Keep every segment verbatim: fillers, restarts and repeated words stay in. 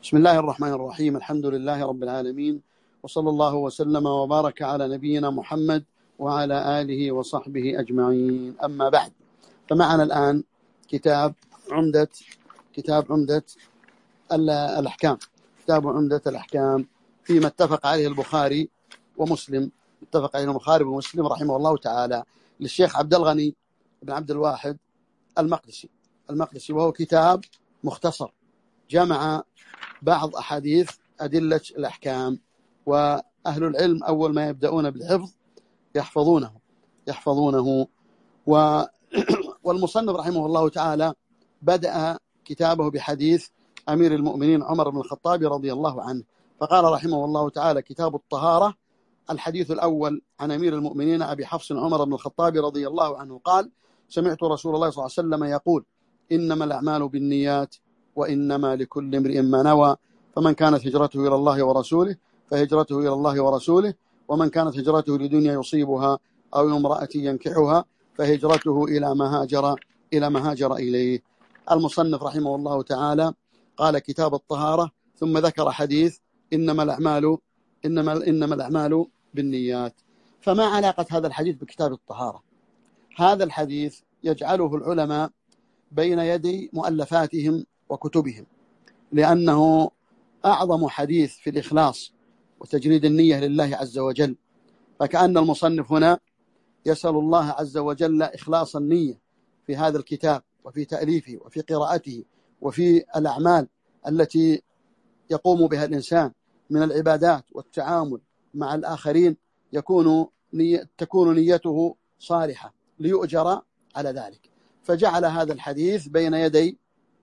بسم الله الرحمن الرحيم. الحمد لله رب العالمين، وصلى الله وسلم وبارك على نبينا محمد وعلى آله وصحبه أجمعين. أما بعد، فمعنا الآن كتاب عمدة كتاب عمدة الأحكام كتاب عمدة الأحكام فيما اتفق عليه البخاري ومسلم اتفق عليه البخاري ومسلم رحمه الله تعالى، للشيخ عبد الغني بن عبد الواحد المقدسي المقدسي وهو كتاب مختصر جمع بعض أحاديث أدلة الأحكام. وأهل العلم أول ما يبدأون بالحفظ يحفظونه يحفظونه و... والمصنف رحمه الله تعالى بدأ كتابه بحديث أمير المؤمنين عمر بن الخطاب رضي الله عنه، فقال رحمه الله تعالى: كتاب الطهارة. الحديث الأول عن أمير المؤمنين أبي حفص عمر بن الخطاب رضي الله عنه قال: سمعت رسول الله صلى الله عليه وسلم يقول: إنما الأعمال بالنيات وإنما لكل امرئ ما نوى، فمن كانت هجرته إلى الله ورسوله فهجرته إلى الله ورسوله، ومن كانت هجرته لدنيا يصيبها أو امرأة ينكحها فهجرته إلى ما هاجر إلى ما هاجر إليه. المصنف رحمه الله تعالى قال كتاب الطهارة، ثم ذكر حديث إنما الأعمال إنما إنما الأعمال بالنيات. فما علاقة هذا الحديث بكتاب الطهارة؟ هذا الحديث يجعله العلماء بين يدي مؤلفاتهم وكتبهم، لأنه أعظم حديث في الإخلاص وتجريد النية لله عز وجل. فكأن المصنف هنا يسأل الله عز وجل إخلاص النية في هذا الكتاب وفي تأليفه وفي قراءته وفي الأعمال التي يقوم بها الإنسان من العبادات والتعامل مع الآخرين، يكون نية تكون نيته صالحة ليؤجر على ذلك. فجعل هذا الحديث بين يدي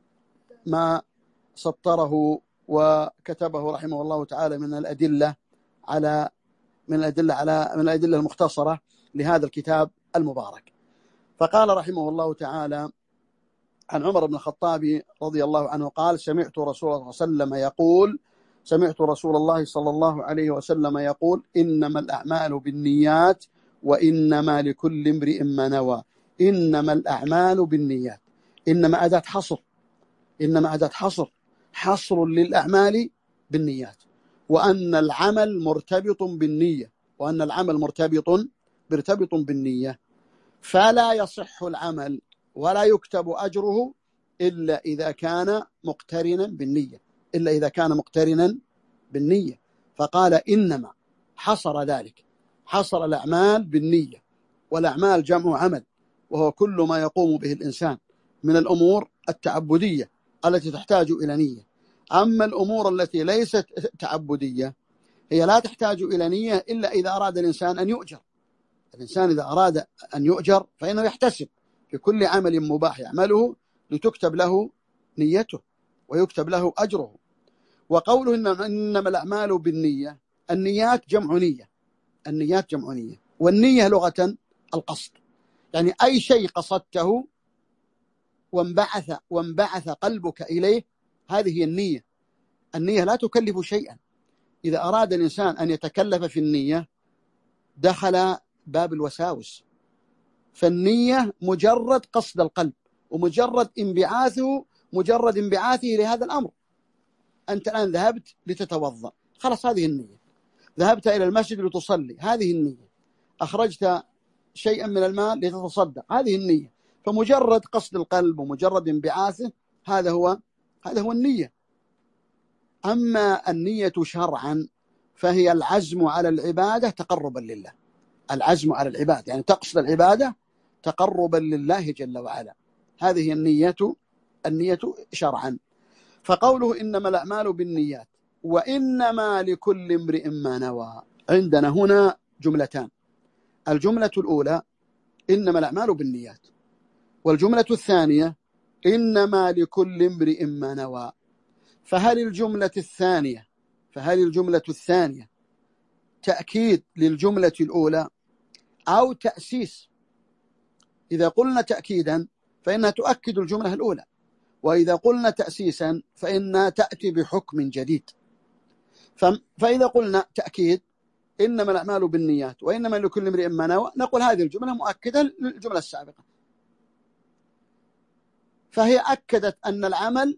ما سطره وكتبه رحمه الله تعالى من الأدلة على من الأدلة على من الأدلة المختصرة لهذا الكتاب المبارك. فقال رحمه الله تعالى عن عمر بن الخطاب رضي الله عنه قال: سمعت رسول الله صلى الله عليه وسلم يقول سمعت رسول الله صلى الله عليه وسلم يقول إنما الأعمال بالنيات وإنما لكل امرئ ما نوى. إنما الأعمال بالنيات، إنما أداة حصر إنما أداة حصر حصر للأعمال بالنيات، وأن العمل مرتبط بالنية وأن العمل مرتبط مرتبط بالنية، فلا يصح العمل ولا يكتب أجره إلا إذا كان مقترنا بالنية إلا إذا كان مقترنا بالنية فقال إنما، حصر ذلك، حصر الأعمال بالنية. والأعمال جمع عمل، وهو كل ما يقوم به الإنسان من الأمور التعبدية التي تحتاج إلى نية. أما الأمور التي ليست تعبدية هي لا تحتاج إلى نية إلا إذا أراد الإنسان أن يؤجر. الإنسان إذا أراد أن يؤجر فإنه يحتسب في كل عمل مباح يعمله لتكتب له نيته ويكتب له أجره. وقوله إنما الأعمال بالنية، النيات جمع نية النيات جمع نية والنية لغة القصد، يعني أي شيء قصدته وانبعث وانبعث قلبك إليه، هذه هي النية. النية لا تكلف شيئا. إذا أراد الإنسان أن يتكلف في النية دخل باب الوساوس. فالنية مجرد قصد القلب ومجرد انبعاثه مجرد انبعاثه لهذا الأمر. أنت الآن ذهبت لتتوضأ، خلاص هذه النية. ذهبت إلى المسجد لتصلي، هذه النية. أخرجت شيئا من المال لتتصدق، هذه النية. فمجرد قصد القلب ومجرد انبعاثه هذا هو هذا هو النية. أما النية شرعا فهي العزم على العبادة تقربا لله. العزم على العبادة يعني تقصد العبادة تقربا لله جل وعلا، هذه هي النية النية شرعا. فقوله إنما الأعمال بالنيات وإنما لكل امرئ ما نوى، عندنا هنا جملتان. الجملة الأولى إنما الأعمال بالنيات، والجملة الثانية إنما لكل امرئ ما نوى. فهل الجملة الثانية فهل الجملة الثانية تأكيد للجملة الأولى أو تأسيس؟ إذا قلنا تأكيدا فإنها تؤكد الجملة الأولى، وإذا قلنا تأسيسا فإنها تأتي بحكم جديد. فإذا قلنا تأكيد إنما الأعمال بالنيات وإنما لكل امرئ ما نوى، نقول هذه الجملة مؤكدة للجملة السابقة، فهي أكدت أن العمل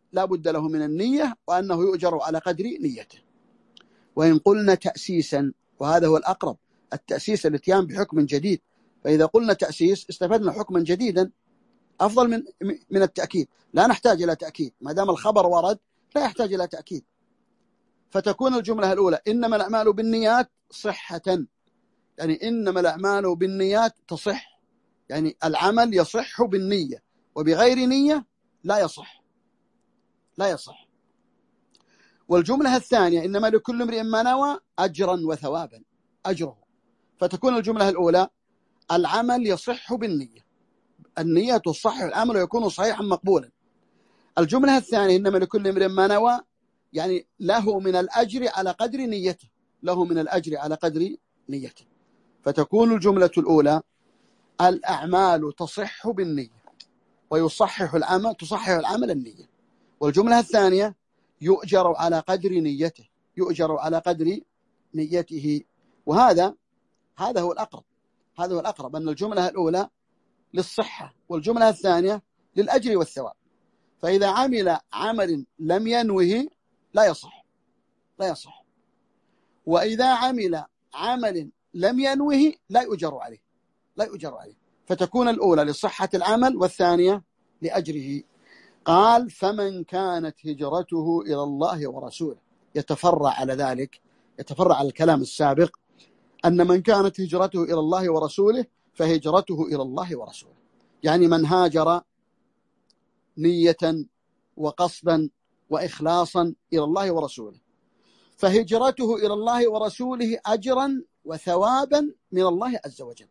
لا بد له من النية، وأنه يؤجر على قدر نيته. وإن قلنا تأسيسا، وهذا هو الأقرب، التأسيس الاتيان بحكم جديد، فإذا قلنا تأسيس استفدنا حكما جديدا أفضل من من التأكيد، لا نحتاج إلى تأكيد، ما دام الخبر ورد لا يحتاج إلى تأكيد. فتكون الجملة الأولى إنما الأعمال بالنيات صحة، يعني إنما الأعمال بالنيات تصح، يعني العمل يصح بالنية، وبغير نية لا يصح لا يصح. والجملة الثانية إنما لكل امرئ ما نوى أجرا وثوابا، أجره. فتكون الجملة الأولى العمل يصح بالنية، النية تصح العمل ويكون صحيحا مقبولا. الجملة الثانية إنما لكل امرئ ما نوى، يعني له من الأجر على قدر نيته، له من الأجر على قدر نيته. فتكون الجملة الأولى الأعمال تصح بالنية، ويصحح العمل تصحح العمل النية. والجملة الثانية يؤجر على قدر نيته، يؤجر على قدر نيته. وهذا هذا هو الأقرب، هذا هو الأقرب، أن الجملة الأولى للصحة والجملة الثانية للأجر والثواب. فإذا عمل عمل لم ينوه لا يصح لا يصح، وإذا عمل عمل لم ينوه لا يؤجر عليه لا يؤجر عليه. فتكون الأولى لصحة العمل والثانية لأجره. قال فمن كانت هجرته إلى الله ورسوله، يتفرع على ذلك، يتفرع على الكلام السابق، أن من كانت هجرته إلى الله ورسوله فهجرته إلى الله ورسوله، يعني من هاجر نية وقصدا وإخلاصا إلى الله ورسوله فهجرته إلى الله ورسوله أجرا وثوابا من الله عز وجل.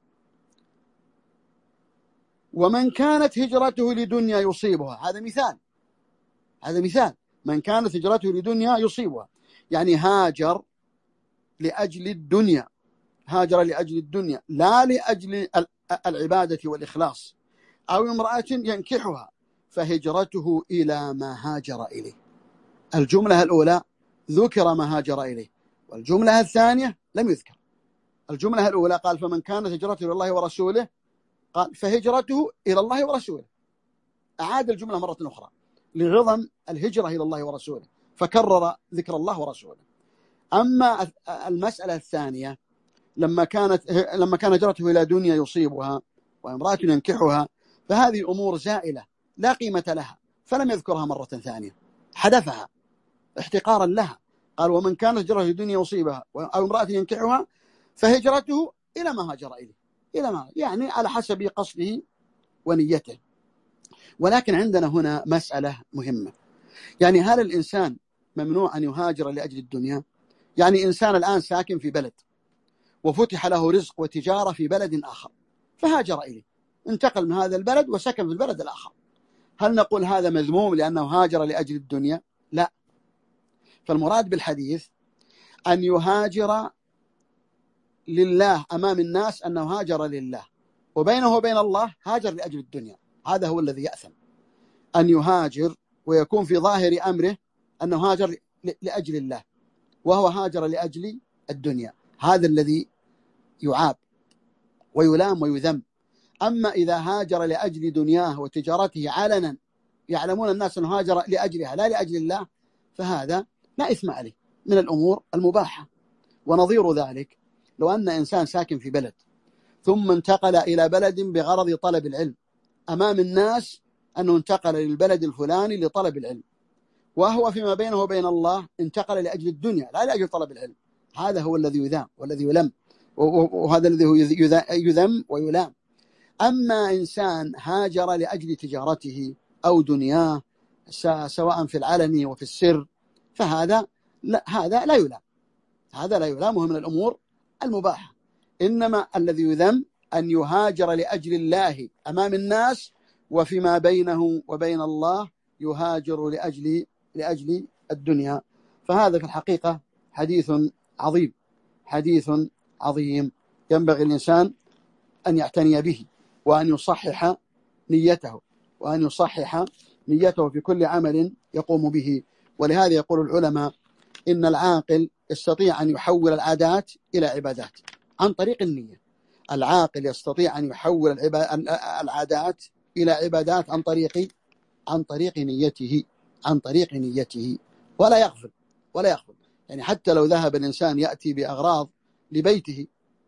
ومن كانت هجرته لدنيا يصيبها، هذا مثال هذا مثال من كانت هجرته لدنيا يصيبها، يعني هاجر لأجل الدنيا، هاجر لأجل الدنيا لا لأجل العبادة والإخلاص، أو امرأة ينكحها فهجرته إلى ما هاجر إليه. الجملة الأولى ذكر ما هاجر إليه، والجملة الثانية لم يذكر. الجملة الأولى قال فمن كانت هجرته إلى الله ورسوله، قال فهجرته إلى الله ورسوله، أعاد الجملة مرة أخرى لعظم الهجرة إلى الله ورسوله، فكرر ذكر الله ورسوله. أما المسألة الثانية لما كانت لما كان هجرته إلى دنيا يصيبها وامرأة ينكحها، فهذه أمور زائلة لا قيمة لها، فلم يذكرها مرة ثانية، حذفها احتقارا لها. قال ومن كانت هجرته إلى دنيا يصيبها أو امرأة ينكحها فهجرته إلى ما هاجر إليه، إلى ما يعني على حسب قصده ونيته. ولكن عندنا هنا مسألة مهمة، يعني هل الإنسان ممنوع أن يهاجر لأجل الدنيا؟ يعني إنسان الآن ساكن في بلد وفتح له رزق وتجارة في بلد آخر فهاجر إليه، انتقل من هذا البلد وسكن في البلد الآخر، هل نقول هذا مذموم لأنه هاجر لأجل الدنيا؟ لا. فالمراد بالحديث أن يهاجر لله أمام الناس، أنه هاجر لله، وبينه وبين الله هاجر لأجل الدنيا، هذا هو الذي يأثم. أن يهاجر ويكون في ظاهر أمره أنه هاجر لأجل الله وهو هاجر لأجل الدنيا، هذا الذي يعاب ويلام ويذم. أما إذا هاجر لأجل دنياه وتجارته علنا يعلمون الناس أنه هاجر لأجلها لا لأجل الله، فهذا لا إثم عليه، من الأمور المباحة. ونظير ذلك لو أن إنسان ساكن في بلد ثم انتقل إلى بلد بغرض طلب العلم، أمام الناس أنه انتقل للبلد الفلاني لطلب العلم، وهو فيما بينه وبين الله انتقل لأجل الدنيا لا لأجل طلب العلم، هذا هو الذي يذام والذي يلم، وهذا الذي هو يذم ويلام. أما إنسان هاجر لأجل تجارته أو دنياه سواء في العلن وفي السر فهذا لا، هذا لا يلام، هذا لا يلامه من الأمور المباحة. إنما الذي يذم أن يهاجر لأجل الله أمام الناس وفيما بينه وبين الله يهاجر لأجل لأجل الدنيا. فهذا في الحقيقة حديث عظيم، حديث عظيم ينبغي الإنسان أن يعتني به، وأن يصحح نيته وأن يصحح نيته في كل عمل يقوم به. ولهذا يقول العلماء إن العاقل يستطيع أن يحول العادات إلى عبادات عن طريق النية. العاقل يستطيع أن يحول العادات إلى عبادات عن طريق عن طريق نيته. عن طريق نيته ولا يغفل ولا يغفل. يعني حتى لو ذهب الإنسان يأتي بأغراض لبيته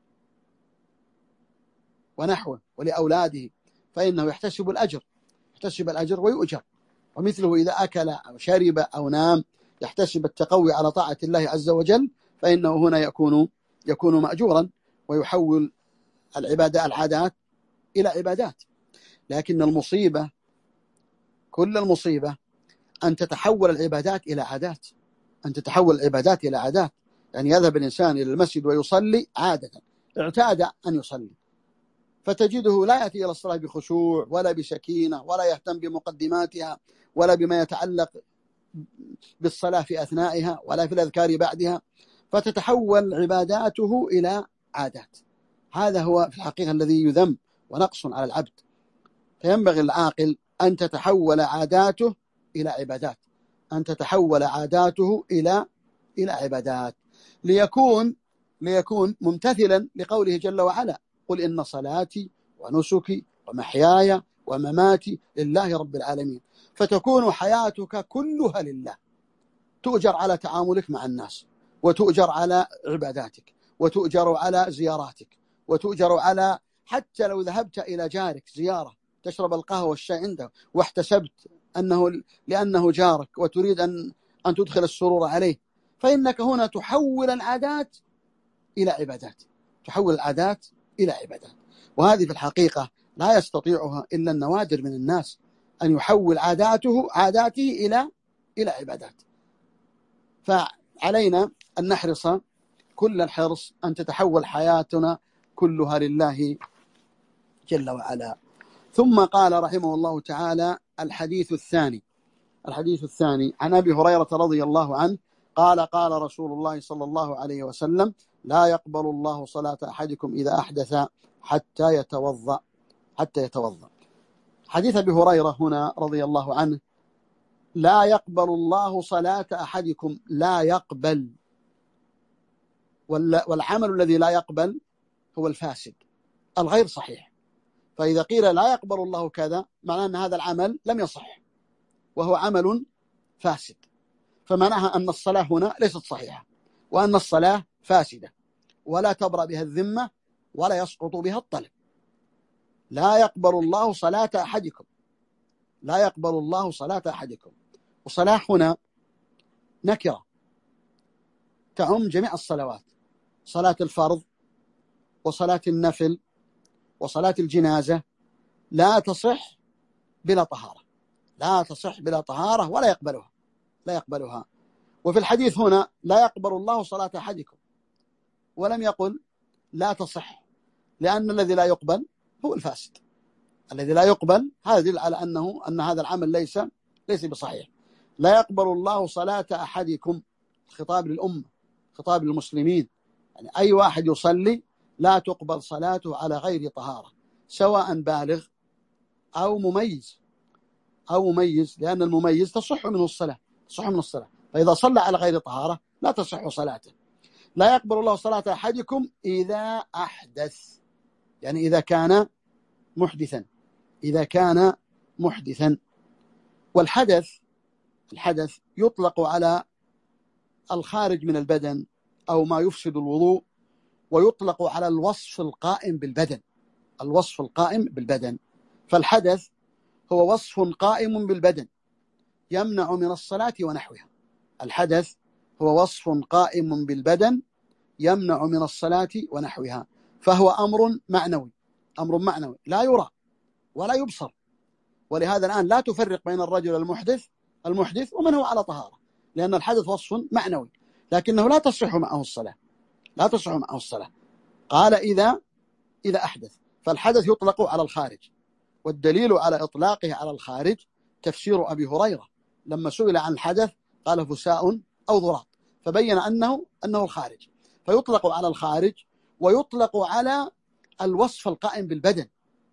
ونحوه ولأولاده فإنه يحتسب الأجر يحتسب الأجر ويؤجر. ومثله إذا أكل أو شرب أو نام يحتسب التقوي على طاعة الله عز وجل فإنه هنا يكون يكون مأجورا ويحول العبادة العادات إلى عبادات. لكن المصيبة كل المصيبة أن تتحول العبادات إلى عادات أن تتحول العبادات إلى عادات. يعني يذهب الإنسان إلى المسجد ويصلي عادة، اعتاد أن يصلي، فتجده لا يأتي إلى الصلاة بخشوع ولا بسكينة ولا يهتم بمقدماتها ولا بما يتعلق بالصلاة في أثنائها ولا في الأذكار بعدها، فتتحول عباداته إلى عادات. هذا هو في الحقيقة الذي يذم ونقص على العبد. فينبغي العاقل أن تتحول عاداته إلى عبادات أن تتحول عاداته إلى إلى عبادات ليكون ليكون ممتثلا لقوله جل وعلا: قل إن صلاتي ونسكي ومحياي ومماتي لله رب العالمين. فتكون حياتك كلها لله، تؤجر على تعاملك مع الناس، وتؤجر على عباداتك، وتؤجر على زياراتك، وتؤجر على حتى لو ذهبت إلى جارك زيارة تشرب القهوة والشاي عنده واحتسبت أنه لأنه جارك وتريد أن أن تدخل السرور عليه، فإنك هنا تحول العادات إلى عبادات تحول العادات إلى عبادات. وهذه في الحقيقة لا يستطيعها إلا النوادر من الناس، أن يحول عاداته عاداته إلى إلى عبادات. فعلينا أن نحرص كل الحرص أن تتحول حياتنا كلها لله جل وعلا. ثم قال رحمه الله تعالى: الحديث الثاني الحديث الثاني عن أبي هريرة رضي الله عنه قال: قال رسول الله صلى الله عليه وسلم: لا يقبل الله صلاة أحدكم إذا أحدث حتى يتوضأ حتى يتوضأ. حديث أبي هريرة هنا رضي الله عنه: لا يقبل الله صلاة أحدكم، لا يقبل، والعمل الذي لا يقبل هو الفاسد الغير صحيح. فإذا قيل لا يقبل الله كذا معناه أن هذا العمل لم يصح وهو عمل فاسد، فمعناها أن الصلاة هنا ليست صحيحة، وأن الصلاة فاسدة ولا تبرأ بها الذمة ولا يسقط بها الطلب. لا يقبل الله صلاة أحدكم لا يقبل الله صلاة أحدكم. وصلاة هنا نكرة تعم جميع الصلوات: صلاة الفرض وصلاة النفل وصلاة الجنازة لا تصح بلا طهارة لا تصح بلا طهارة ولا يقبلها لا يقبلها. وفي الحديث هنا: لا يقبل الله صلاة أحدكم، ولم يقل لا تصح، لأن الذي لا يقبل هو الفاسد. الذي لا يقبل هذا يدل على أنه أن هذا العمل ليس ليس بصحيح. لا يقبل الله صلاة أحدكم، خطاب للأمة، خطاب للمسلمين، يعني أي واحد يصلي لا تقبل صلاته على غير طهارة، سواء بالغ أو مميز أو مميز لأن المميز تصح منه الصلاة تصح من الصلاة فإذا صلى على غير طهارة لا تصح صلاته. لا يقبل الله صلاة أحدكم إذا أحدث، يعني إذا كان محدثا إذا كان محدثا. والحدث الحدث يطلق على الخارج من البدن أو ما يفسد الوضوء، ويطلق على الوصف القائم بالبدن الوصف القائم بالبدن. فالحدث هو وصف قائم بالبدن يمنع من الصلاة ونحوها. الحدث هو وصف قائم بالبدن يمنع من الصلاة ونحوها، فهو أمر معنوي أمر معنوي لا يرى ولا يبصر. ولهذا الآن لا تفرق بين الرجل المحدث المحدث ومن هو على طهارة، لأن الحدث وصف معنوي لكنه لا تصح معه الصلاة لا تصح معه الصلاة. قال إذا إذا أحدث، فالحدث يطلق على الخارج، والدليل على إطلاقه على الخارج تفسير أبي هريرة لما سئل عن الحدث قال: فساء أو ضراط، فبين أنه أنه الخارج، فيطلق على الخارج ويطلق على الوصف القائم بالبدن.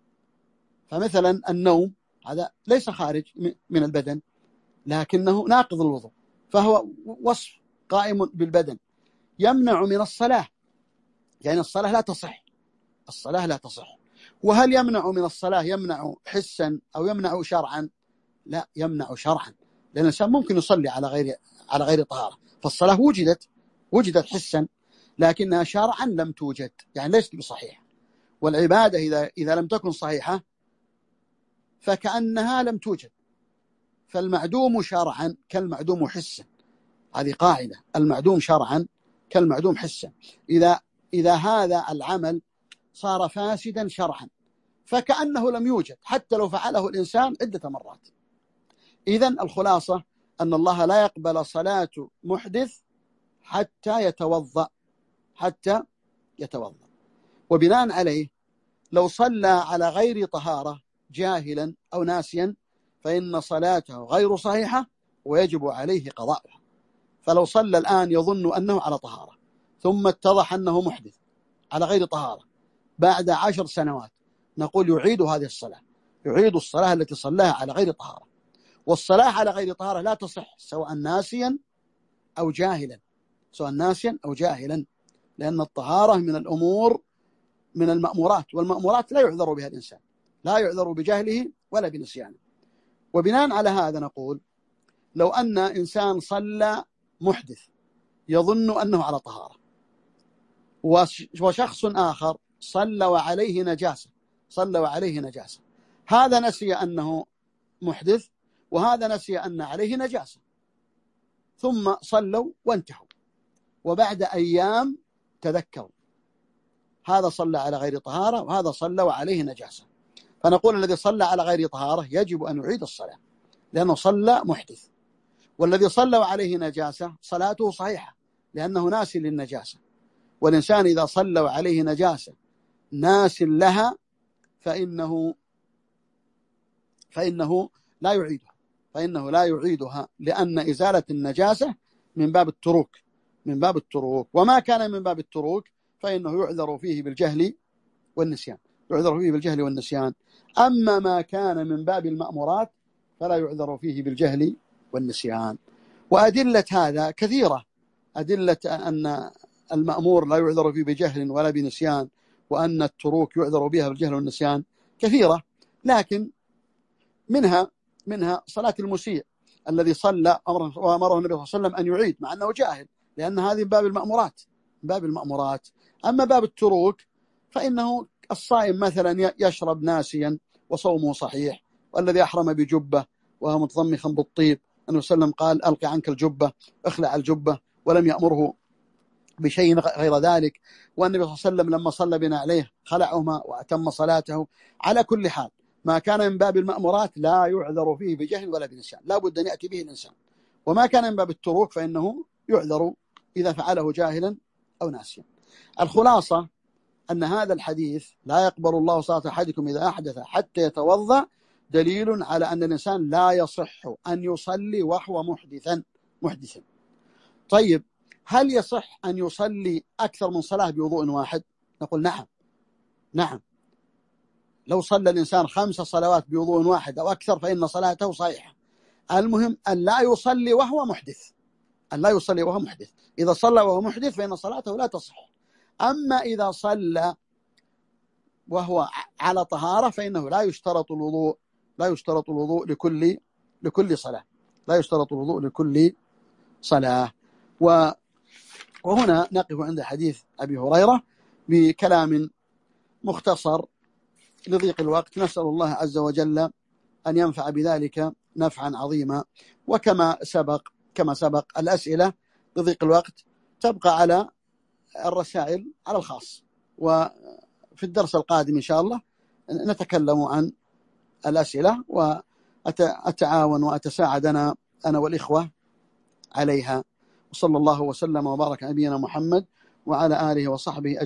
فمثلا النوم هذا ليس خارج من البدن لكنه ناقض الوضوء، فهو وصف قائم بالبدن يمنع من الصلاة، يعني الصلاة لا تصح الصلاة لا تصح. وهل يمنع من الصلاة يمنع حسا أو يمنع شرعا؟ لا، يمنع شرعا، لأن الإنسان ممكن يصلي على غير على غير طهارة، فالصلاة وجدت وجدت حسا لكنها شرعا لم توجد، يعني ليست بصحيحة. والعبادة إذا إذا لم تكن صحيحة فكأنها لم توجد. فالمعدوم شرعا كالمعدوم حسا، هذه قاعدة، المعدوم شرعا كالمعدوم حسا. إذا إذا هذا العمل صار فاسدا شرعا فكأنه لم يوجد حتى لو فعله الإنسان عدة مرات. إذن الخلاصة أن الله لا يقبل صلاة محدث حتى يتوضأ حتى يتوضأ. وبناء عليه لو صلى على غير طهارة جاهلا أو ناسيا فإن صلاته غير صحيحة ويجب عليه قضاءها. فلو صلى الآن يظن أنه على طهارة ثم اتضح أنه محدث على غير طهارة بعد عشر سنوات، نقول يعيد هذه الصلاة، يعيد الصلاة التي صلاها على غير طهارة. والصلاة على غير طهارة لا تصح سواء ناسيا أو جاهلا، سواء ناسيا أو جاهلا، لأن الطهارة من الأمور من المأمورات، والمأمورات لا يعذر بها الإنسان، لا يعذر بجهله ولا بنسيانه. وبناء على هذا نقول لو أن إنسان صلى محدث يظن أنه على طهارة، وشخص آخر صلى وعليه نجاسة صلى وعليه نجاسة هذا نسي أنه محدث وهذا نسي أن عليه نجاسة، ثم صلوا وانتهوا، وبعد أيام تذكروا هذا صلى على غير طهارة وهذا صلى وعليه نجاسة، فنقول الذي صلى على غير طهارة يجب أن يعيد الصلاة لأنه صلى محدث، والذي صلى وعليه نجاسة صلاته صحيحة لأنه ناس للنجاسة. والإنسان إذا صلى وعليه نجاسة ناس لها فإنه فإنه لا يعيدها فإنه لا يعيدها لأن إزالة النجاسة من باب التروك من باب التروك وما كان من باب التروك فإنه يعذر فيه بالجهل والنسيان يعذر فيه بالجهل والنسيان أما ما كان من باب المأمورات فلا يعذر فيه بالجهل والنسيان. وأدلة هذا كثيرة، أدلة أن المأمور لا يعذر فيه بجهل ولا بنسيان وأن التروك يعذر بها بالجهل والنسيان كثيرة، لكن منها منها صلاة المسيء الذي صلى وأمره النبي صلى الله عليه وسلم أن يعيد مع أنه جاهل، لأن هذه باب المأمورات باب المأمورات. أما باب التروك فإنه الصائم مثلا يشرب ناسيا وصومه صحيح، والذي أحرم بجبة وهو متضمخا بالطيب النبي صلى الله عليه وسلم قال ألقي عنك الجبة، اخلع الجبة، ولم يأمره بشيء غير ذلك. والنبي صلى الله عليه وسلم لما صلى بنا عليه خلعهما وأتم صلاته. على كل حال ما كان من باب المأمورات لا يعذر فيه بجهل ولا بنسيان، لا بد أن يأتي به الإنسان، وما كان من باب التروك فإنه يعذر إذا فعله جاهلا أو ناسيا. الخلاصة أن هذا الحديث لا يقبل الله صلاة أحدكم إذا أحدث حتى يتوضأ دليل على أن الإنسان لا يصح أن يصلي وهو محدثا محدثا. طيب هل يصح أن يصلي أكثر من صلاة بوضوء واحد؟ نقول نعم نعم لو صلى الإنسان خمس صلوات بوضوء واحد أو أكثر فإن صلاته صحيحة. المهم أن لا يصلي وهو محدث أن لا يصلي وهو محدث إذا صلى وهو محدث فإن صلاته لا تصح. أما إذا صلى وهو على طهارة فإنه لا يشترط الوضوء لا يشترط الوضوء لكل لكل صلاة لا يشترط الوضوء لكل صلاة. وهنا نقف عند حديث أبي هريرة بكلام مختصر لضيق الوقت، نسأل الله عز وجل أن ينفع بذلك نفعا عظيما. وكما سبق كما سبق الأسئلة لضيق الوقت تبقى على الرسائل على الخاص، وفي الدرس القادم إن شاء الله نتكلم عن الأسئلة وأتعاون وأتساعد أنا أنا والإخوة عليها. وصلى الله وسلم وبارك على نبينا محمد وعلى آله وصحبه أجمعين.